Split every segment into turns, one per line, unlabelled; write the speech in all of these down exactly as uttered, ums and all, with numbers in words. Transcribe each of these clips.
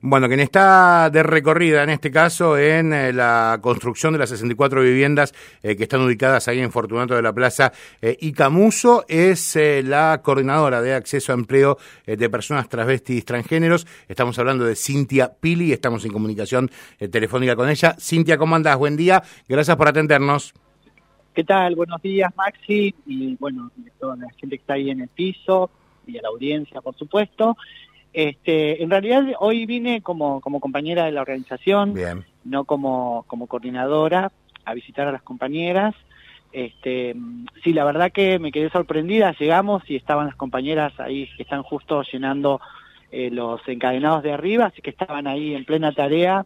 Bueno, quien está de recorrida en este caso en eh, la construcción de las sesenta y cuatro viviendas eh, que están ubicadas ahí en Fortunato de la Plaza eh, Icamuso es eh, la coordinadora de acceso a empleo eh, de personas travestis y transgéneros. Estamos hablando de Cintia Pili, estamos en comunicación eh, telefónica con ella. Cintia, ¿cómo andás? Buen día, gracias por atendernos.
¿Qué tal? Buenos días, Maxi, y bueno, de toda la gente que está ahí en el piso, y a la audiencia, por supuesto. Este, en realidad hoy vine como, como compañera de la organización,
Bien.
no como, como coordinadora, a visitar a las compañeras. Este, sí, la verdad que me quedé sorprendida, llegamos y estaban las compañeras ahí que están justo llenando eh, los encadenados de arriba, así que estaban ahí en plena tarea.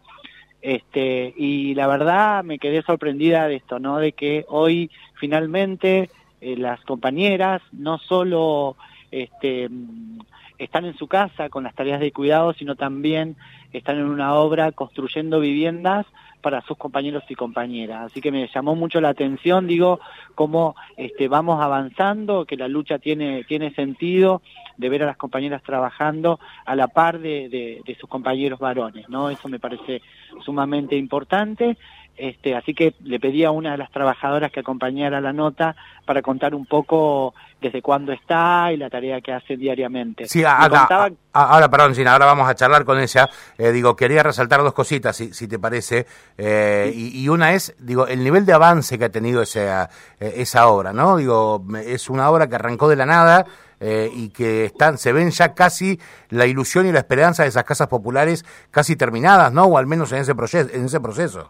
Este, y la verdad me quedé sorprendida de esto, ¿no? De que hoy finalmente eh, las compañeras no solo este, están en su casa con las tareas de cuidado, sino también están en una obra construyendo viviendas para sus compañeros y compañeras. Así que me llamó mucho la atención, digo, cómo este, vamos avanzando, que la lucha tiene, tiene sentido, de ver a las compañeras trabajando a la par de, de, de sus compañeros varones, ¿no? Eso me parece sumamente importante. Este, así que le pedí a una de las trabajadoras que acompañara la nota para contar un poco desde cuándo está y la tarea que hace diariamente.
Sí, acá, contaba... ahora, perdón, Gina, ahora vamos a charlar con ella. Eh, digo, quería resaltar dos cositas, si, si te parece. Eh, sí. y, y una es, digo, el nivel de avance que ha tenido esa, esa obra, ¿no? Digo, es una obra que arrancó de la nada, Eh, y que están, se ven ya casi la ilusión y la esperanza de esas casas populares casi terminadas, ¿no? O al menos en ese proceso. En ese proceso.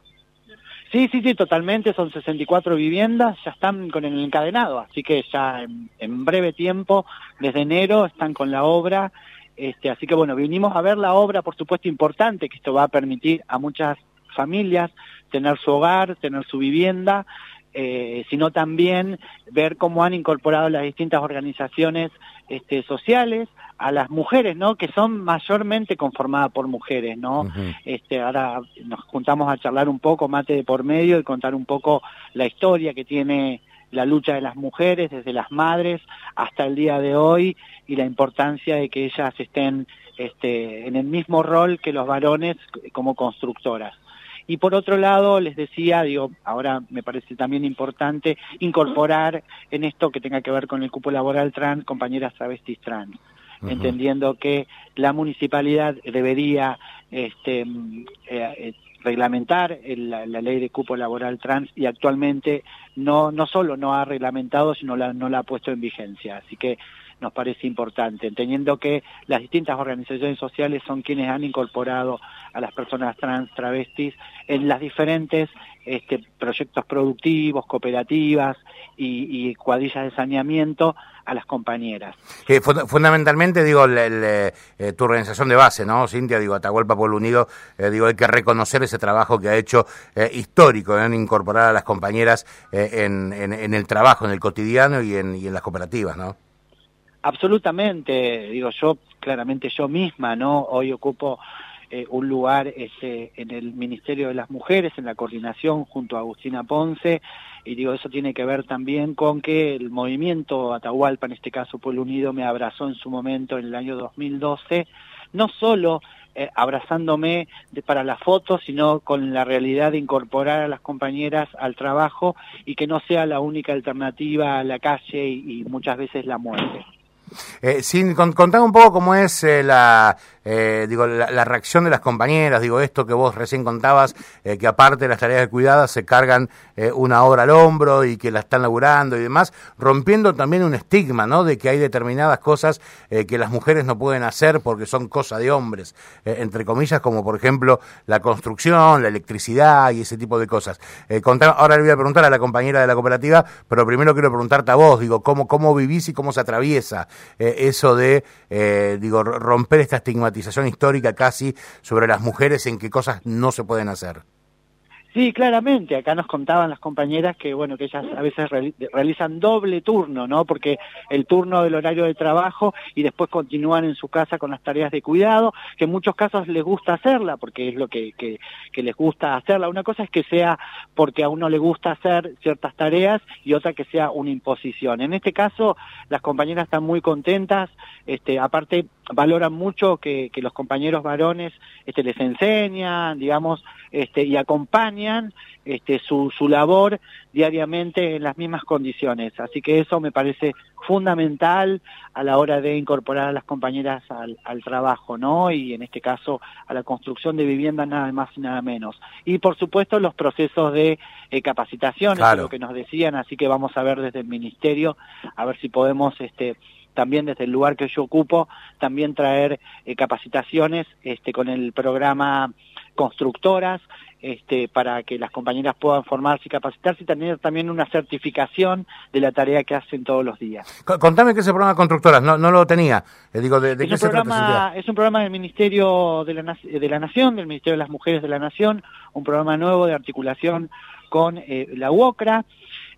Sí, sí, sí, totalmente, son sesenta y cuatro viviendas, ya están con el encadenado, así que ya en, en breve tiempo, desde enero, están con la obra, este, así que bueno, vinimos a ver la obra, por supuesto importante, que esto va a permitir a muchas familias tener su hogar, tener su vivienda, Eh, sino también ver cómo han incorporado las distintas organizaciones este, sociales a las mujeres, ¿no? Que son mayormente conformadas por mujeres, ¿no? Uh-huh. Este, ahora nos juntamos a charlar un poco, mate de por medio, y contar un poco la historia que tiene la lucha de las mujeres, desde las madres hasta el día de hoy, y la importancia de que ellas estén este, en el mismo rol que los varones como constructoras. Y por otro lado, les decía, digo, ahora me parece también importante incorporar en esto que tenga que ver con el cupo laboral trans, compañeras travestis trans, uh-huh. entendiendo que la municipalidad debería este, eh, reglamentar el, la, la ley de cupo laboral trans, y actualmente no, no solo no ha reglamentado, sino la, no la ha puesto en vigencia. Así que nos parece importante, entendiendo que las distintas organizaciones sociales son quienes han incorporado a las personas trans, travestis, en las diferentes este, proyectos productivos, cooperativas y, y cuadrillas de saneamiento a las compañeras.
Que fundamentalmente, digo, el, el, eh, tu organización de base, ¿no, Cintia? Digo, Atahualpa Pueblo Unido, eh, digo, hay que reconocer ese trabajo que ha hecho eh, histórico, en incorporar a las compañeras eh, en, en, en el trabajo, en el cotidiano y en, y en las cooperativas, ¿no?
Absolutamente, digo, yo claramente yo misma, ¿no? Hoy ocupo eh, un lugar este, en el Ministerio de las Mujeres, en la coordinación junto a Agustina Ponce, y digo, eso tiene que ver también con que el movimiento Atahualpa, en este caso Pueblo Unido, me abrazó en su momento en el año dos mil doce, no solo eh, abrazándome de, para la foto, sino con la realidad de incorporar a las compañeras al trabajo y que no sea la única alternativa a la calle y, y muchas veces la muerte.
Eh, sin con, contar un poco cómo es eh, la, eh, digo, la, la reacción de las compañeras, digo, esto que vos recién contabas, eh, que aparte de las tareas de cuidado se cargan eh, una hora al hombro y que la están laburando y demás, rompiendo también un estigma, ¿no? De que hay determinadas cosas eh, que las mujeres no pueden hacer porque son cosa de hombres, eh, entre comillas, como por ejemplo la construcción, la electricidad y ese tipo de cosas. Eh, contar, ahora le voy a preguntar a la compañera de la cooperativa, pero primero quiero preguntarte a vos, digo, cómo, cómo vivís y cómo se atraviesa Eh, eso de, eh, digo, romper esta estigmatización histórica casi sobre las mujeres en qué cosas no se pueden hacer.
Sí, claramente, acá nos contaban las compañeras que, bueno, que ellas a veces realizan doble turno, ¿no? Porque el turno del horario de trabajo y después continúan en su casa con las tareas de cuidado, que en muchos casos les gusta hacerla, porque es lo que, que, que les gusta hacerla. Una cosa es que sea porque a uno le gusta hacer ciertas tareas y otra que sea una imposición. En este caso, las compañeras están muy contentas, este, aparte valoran mucho que, que los compañeros varones este, les enseñan, digamos, este, y acompañan este, su, su labor diariamente en las mismas condiciones. Así que eso me parece fundamental a la hora de incorporar a las compañeras al, al trabajo, ¿no? Y en este caso a la construcción de viviendas nada más y nada menos. Y por supuesto los procesos de eh, capacitación,
claro.
es lo que nos decían, así que vamos a ver desde el Ministerio, a ver si podemos este, también desde el lugar que yo ocupo, también traer eh, capacitaciones este, con el programa Constructoras, este, para que las compañeras puedan formarse y capacitarse y tener también una certificación de la tarea que hacen todos los días.
Contame qué es el programa Constructoras, no, no lo tenía. Eh, digo, ¿de, de
es
qué
un
se
programa,
trata?
Es un programa del Ministerio de la, de la Nación, del Ministerio de las Mujeres de la Nación, un programa nuevo de articulación con eh, la U O C R A,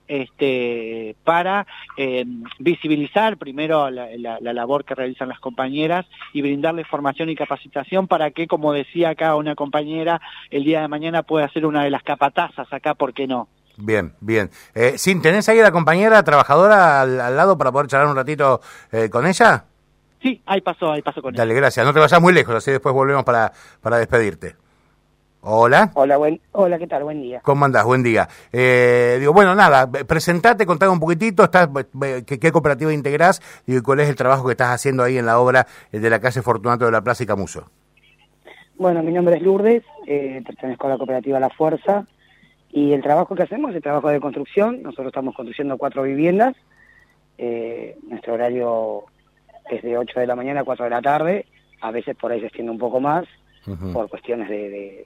este, para eh, visibilizar primero la, la, la labor que realizan las compañeras y brindarles formación y capacitación para que, como decía acá una compañera, el día de mañana pueda ser una de las capatazas acá, ¿por qué no?
Bien, bien. Eh, ¿Sin tenés ahí a la compañera trabajadora al, al lado para poder charlar un ratito eh, con ella?
Sí, ahí pasó, ahí pasó con ella.
Dale, gracias. No te vayas muy lejos, así después volvemos para, para despedirte. Hola.
Hola, buen, hola, ¿qué tal? Buen día.
¿Cómo andás? Buen día. Eh, digo, bueno, nada, presentate, contame un poquitito, estás, qué, qué cooperativa integrás y cuál es el trabajo que estás haciendo ahí en la obra de la calle Fortunato de la Plaza y Camuso.
Bueno, mi nombre es Lourdes, eh, pertenezco a la cooperativa La Fuerza y el trabajo que hacemos es el trabajo de construcción. Nosotros estamos construyendo cuatro viviendas, eh, nuestro horario es de ocho de la mañana a cuatro de la tarde, a veces por ahí se extiende un poco más, uh-huh. por cuestiones de, de,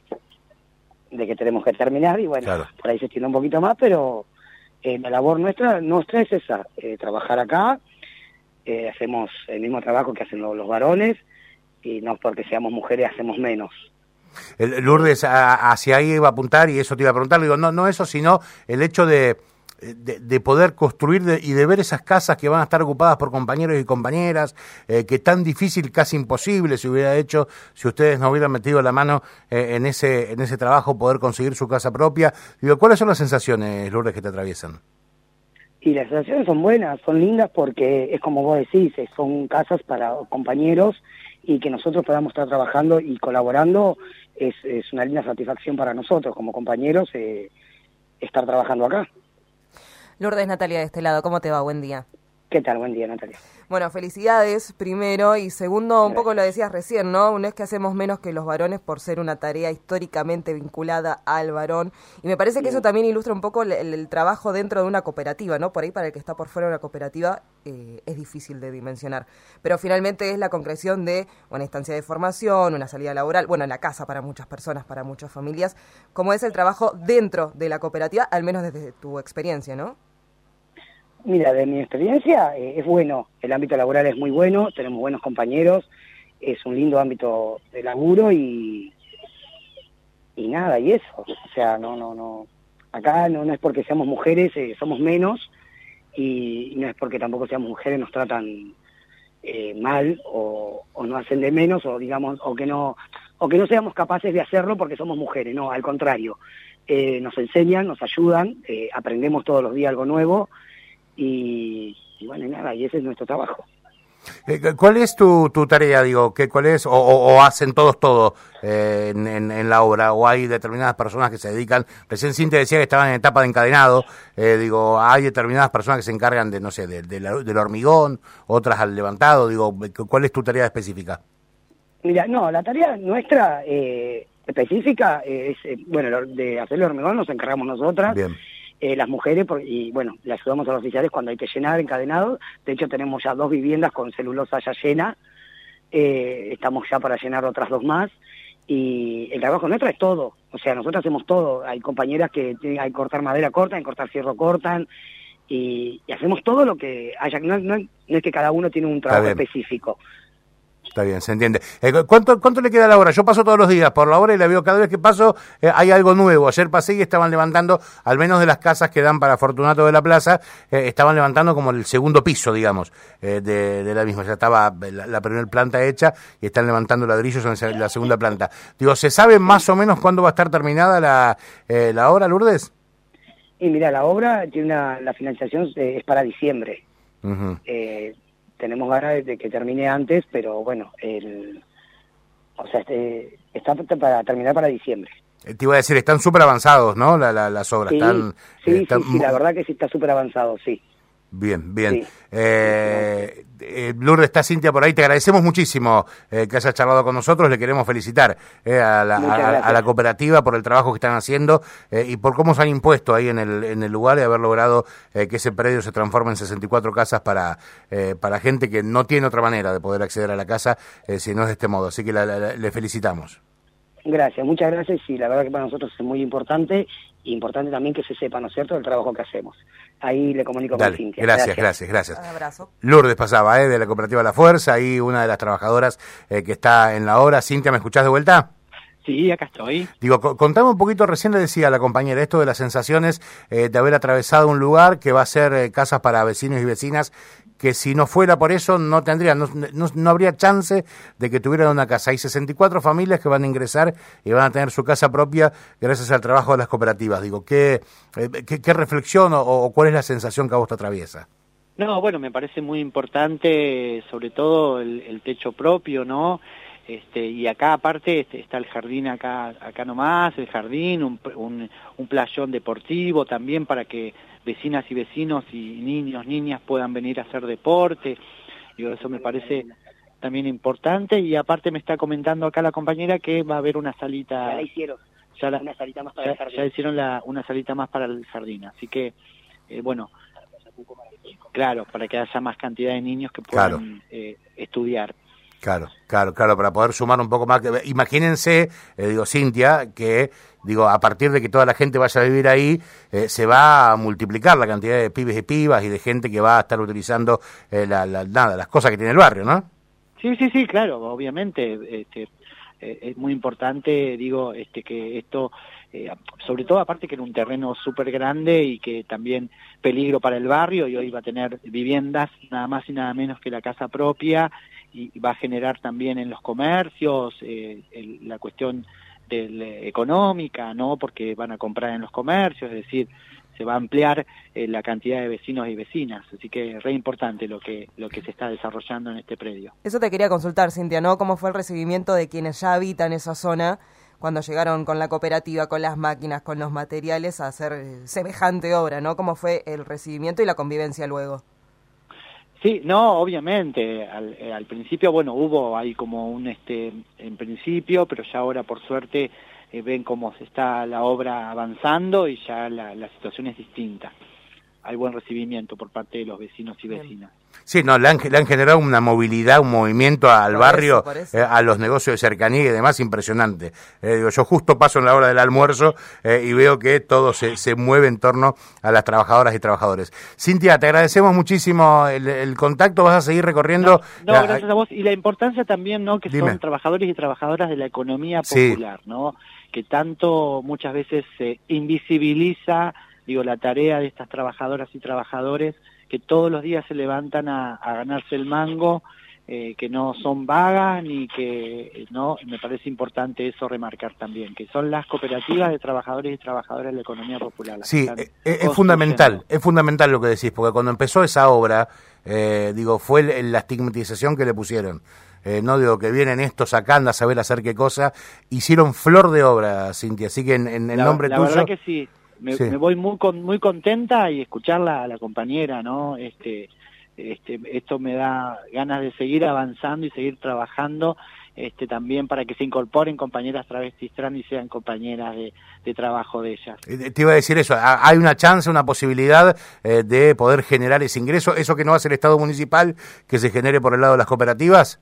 de que tenemos que terminar y bueno, claro. por ahí se extiende un poquito más, pero eh, la labor nuestra, nuestra es esa, eh, trabajar acá, eh, hacemos el mismo trabajo que hacen los, los varones y no porque seamos mujeres hacemos menos.
El, Lourdes, a, hacia ahí iba a apuntar y eso te iba a preguntar, digo, no, no eso, sino el hecho de... De, de poder construir de, y de ver esas casas que van a estar ocupadas por compañeros y compañeras, eh, que tan difícil, casi imposible se hubiera hecho si ustedes no hubieran metido la mano eh, en ese en ese trabajo, poder conseguir su casa propia. Digo, ¿cuáles son las sensaciones, Lourdes, que te atraviesan?
Y las sensaciones son buenas, son lindas porque es como vos decís, son casas para compañeros y que nosotros podamos estar trabajando y colaborando es, es una linda satisfacción para nosotros como compañeros eh, estar trabajando acá.
Lourdes, Natalia de este lado, ¿cómo te va? Buen día.
¿Qué tal? Buen día, Natalia.
Bueno, felicidades primero y segundo, un poco lo decías recién, ¿no? No es que hacemos menos que los varones por ser una tarea históricamente vinculada al varón y me parece que eso también ilustra un poco el, el, el trabajo dentro de una cooperativa, ¿no? Por ahí para el que está por fuera de una cooperativa eh, es difícil de dimensionar, pero finalmente es la concreción de una instancia de formación, una salida laboral, bueno, en la casa para muchas personas, para muchas familias, como es el trabajo dentro de la cooperativa, al menos desde tu experiencia, ¿no?
Mira, de mi experiencia eh, es bueno, el ámbito laboral es muy bueno, tenemos buenos compañeros, es un lindo ámbito de laburo y y nada, y eso, o sea, no, no, no, acá no, no es porque seamos mujeres, eh, somos menos y no es porque tampoco seamos mujeres nos tratan eh, mal o, o no hacen de menos o digamos, o que no, o que no seamos capaces de hacerlo porque somos mujeres, no, al contrario, eh, nos enseñan, nos ayudan, eh, aprendemos todos los días algo nuevo. Y, y bueno, y nada, y ese es nuestro trabajo.
¿Cuál es tu, tu tarea, digo? ¿qué, ¿Cuál es? O, o, o hacen todos todo eh, en, en, en la obra? ¿O hay determinadas personas que se dedican? Recién Cintia decía que estaban en etapa de encadenado. Eh, digo, ¿hay determinadas personas que se encargan de, no sé, de, de la, del hormigón, otras al levantado? Digo, ¿cuál es tu tarea específica?
Mira, no, la tarea nuestra eh, específica es, eh, bueno, de hacer el hormigón nos encargamos nosotras.
Bien.
Eh, las mujeres, por, y bueno, le ayudamos a los oficiales cuando hay que llenar encadenado. De hecho, tenemos ya dos viviendas con celulosa ya llena. Eh, estamos ya para llenar otras dos más. Y el trabajo nuestro es todo. O sea, nosotros hacemos todo. Hay compañeras que tienen, hay que cortar madera cortan, hay que cortar fierro cortan. Y, y hacemos todo lo que haya. No, no, no es que cada uno tiene un trabajo específico.
Está bien, se entiende. Eh, ¿cuánto, ¿Cuánto le queda a la obra? Yo paso todos los días por la obra y la veo cada vez que paso, eh, hay algo nuevo. Ayer pasé y estaban levantando, al menos de las casas que dan para Fortunato de la Plaza, eh, estaban levantando como el segundo piso, digamos, eh, de, de la misma. Ya estaba la, la primera planta hecha y están levantando ladrillos en la segunda planta. Digo, ¿se sabe más o menos cuándo va a estar terminada la, eh, la obra, Lourdes?
Y mira, la obra tiene una, la financiación eh, es para diciembre.
Uh-huh.
Eh, tenemos ganas de que termine antes, pero bueno, el, o sea, este, está para terminar para diciembre.
Te iba a decir, están súper avanzados, ¿no? La, la, las obras.
Sí,
están,
sí,
están...
sí, sí, la verdad que sí está súper avanzado, sí.
Bien, bien.
Sí.
Eh, eh, Lourdes, está Cintia por ahí. Te agradecemos muchísimo eh, que hayas charlado con nosotros. Le queremos felicitar eh, a, la, a, a la cooperativa por el trabajo que están haciendo eh, y por cómo se han impuesto ahí en el, en el lugar y haber logrado eh, que ese predio se transforme en sesenta y cuatro casas para, eh, para gente que no tiene otra manera de poder acceder a la casa eh, si no es de este modo. Así que la, la, le felicitamos.
Gracias, muchas gracias, y la verdad que para nosotros es muy importante, importante también que se sepa, ¿no es cierto?, el trabajo que hacemos. Ahí le comunico
Dale,
con Cintia.
Gracias, gracias, gracias.
Un abrazo.
Lourdes pasaba, ¿eh? De la cooperativa La Fuerza, ahí una de las trabajadoras eh, que está en la obra. Cintia, ¿me escuchás de vuelta?
Sí, acá estoy.
Digo, contame un poquito, recién le decía a la compañera esto de las sensaciones eh, de haber atravesado un lugar que va a ser eh, casas para vecinos y vecinas, que si no fuera por eso no tendrían, no, no, no habría chance de que tuvieran una casa. Hay sesenta y cuatro familias que van a ingresar y van a tener su casa propia gracias al trabajo de las cooperativas. Digo, ¿qué, eh, qué, qué reflexión o, o cuál es la sensación que a vos te atraviesa?
No, bueno, me parece muy importante, sobre todo el, el techo propio, ¿no? Este, y acá aparte este, está el jardín acá acá nomás, el jardín, un, un, un playón deportivo también para que vecinas y vecinos y niños, niñas puedan venir a hacer deporte. Digo, eso me parece también importante, y aparte me está comentando acá la compañera que va a haber una salita.
Ya la hicieron,
ya la,
una salita más para
ya,
el jardín.
Ya hicieron la, una salita más para el jardín, así que, eh, bueno, claro, para que haya más cantidad de niños que puedan
Claro.
eh, estudiar.
Claro, claro, claro, para poder sumar un poco más. Imagínense, eh, digo, Cintia, que, digo, a partir de que toda la gente vaya a vivir ahí, eh, se va a multiplicar la cantidad de pibes y pibas y de gente que va a estar utilizando eh, la, la, nada, las cosas que tiene el barrio, ¿no?
Sí, sí, sí, claro, obviamente, este, eh, es muy importante, digo, este, que esto, eh, sobre todo aparte que era un terreno súper grande y que también peligro para el barrio, y hoy va a tener viviendas, nada más y nada menos que la casa propia, y va a generar también en los comercios eh, el, la cuestión del, eh, económica, ¿no? Porque van a comprar en los comercios, es decir, se va a ampliar eh, la cantidad de vecinos y vecinas, así que es re importante lo que lo que se está desarrollando en este predio.
Eso te quería consultar, Cintia, ¿no? ¿Cómo fue el recibimiento de quienes ya habitan esa zona cuando llegaron con la cooperativa, con las máquinas, con los materiales a hacer eh, semejante obra, ¿no? ¿Cómo fue el recibimiento y la convivencia luego?
Sí, no, obviamente, al, eh, al principio, bueno, hubo ahí como un, este, en principio, pero ya ahora por suerte eh, ven cómo se está la obra avanzando y ya la, la situación es distinta. Hay buen recibimiento por parte de los vecinos y vecinas.
Sí, no, le han, le han generado una movilidad, un movimiento al
Por
barrio,
eso, por eso.
Eh, a los negocios de cercanía y demás, impresionante. Eh, digo, yo justo paso en la hora del almuerzo eh, y veo que todo se, se mueve en torno a las trabajadoras y trabajadores. Cintia, te agradecemos muchísimo el, el contacto, vas a seguir recorriendo.
No, no, gracias a vos. Y la importancia también, ¿no?, que
Dime.
son trabajadores y trabajadoras de la economía
Sí.
popular, ¿no?, que tanto muchas veces se invisibiliza, digo, la tarea de estas trabajadoras y trabajadores que todos los días se levantan a, a ganarse el mango, eh, que no son vagas, ni que, no, me parece importante eso remarcar también, que son las cooperativas de trabajadores y trabajadoras de la economía popular. las que
Sí,
están
es, es
construyendo.
fundamental, es fundamental lo que decís, porque cuando empezó esa obra, eh, digo, fue el, la estigmatización que le pusieron. Eh, no digo que vienen estos acá, anda a saber hacer qué cosa, hicieron flor de obra, Cintia, así que en, en el
la,
nombre
la
tuyo...
verdad que sí. Me,
Sí.
me voy muy con, muy contenta, y escucharla a la compañera, ¿no? Este, este, esto me da ganas de seguir avanzando y seguir trabajando, este, también para que se incorporen compañeras travestis trans y sean compañeras de, de trabajo de ellas.
Eh, Te iba a decir eso, ¿ha- hay una chance, una posibilidad eh, de poder generar ese ingreso, eso que no hace el Estado municipal, que se genere por el lado de las cooperativas?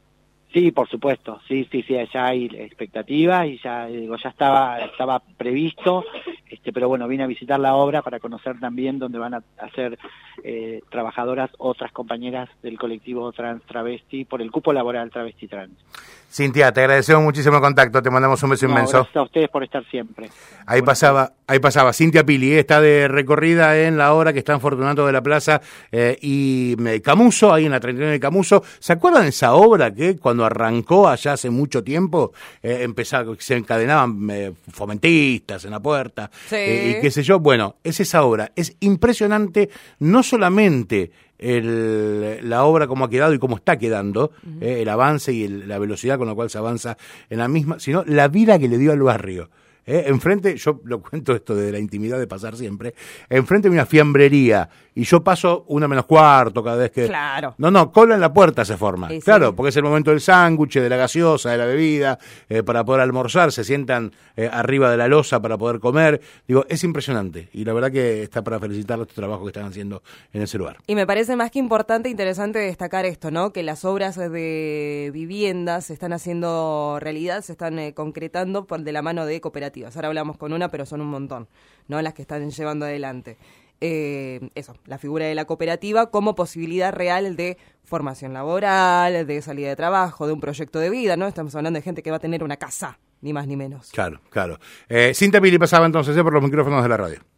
Sí, por supuesto, sí, sí, sí, ya hay expectativas y ya, digo, ya estaba, estaba previsto, este, pero bueno, vine a visitar la obra para conocer también dónde van a hacer eh, trabajadoras otras compañeras del colectivo trans travesti por el cupo laboral travesti trans.
Cintia, te agradecemos muchísimo el contacto, te mandamos un beso
No,
inmenso.
gracias a ustedes por estar siempre.
Ahí
Buenas
pasaba, ahí pasaba Cintia Pili, eh, está de recorrida en la hora que está en Fortunato de la Plaza eh, y eh, Camuso, ahí en la treinta y nueve de Camuso. ¿Se acuerdan de esa obra que cuando arrancó allá hace mucho tiempo, eh, empezaba, se encadenaban eh, fomentistas en la puerta?
Sí.
eh, y qué sé yo. Bueno, es esa obra. Es impresionante, no solamente el, la obra como ha quedado y cómo está quedando, uh-huh. eh, el avance y el, la velocidad con la cual se avanza en la misma, sino la vida que le dio al barrio. Eh, enfrente, yo lo cuento esto de la intimidad de pasar siempre, enfrente de una fiambrería y yo paso una menos cuarto cada vez que...
Claro.
No, no, cola en la puerta se forma.
Sí,
claro,
sí.
porque es el momento del sándwich, de la gaseosa, de la bebida, eh, para poder almorzar, se sientan eh, arriba de la losa para poder comer. Digo, es impresionante y la verdad que está para felicitar este trabajo que están haciendo en ese lugar.
Y me parece más que importante e interesante destacar esto, ¿no? Que las obras de viviendas se están haciendo realidad, se están eh, concretando por de la mano de cooperativas. Ahora hablamos con una, pero son un montón, ¿no? Las que están llevando adelante. Eh, eso, la figura de la cooperativa como posibilidad real de formación laboral, de salida de trabajo, de un proyecto de vida, ¿no? Estamos hablando de gente que va a tener una casa, ni más ni menos.
Claro, claro. Eh, Cinta Pili pasaba entonces eh, por los micrófonos de la radio.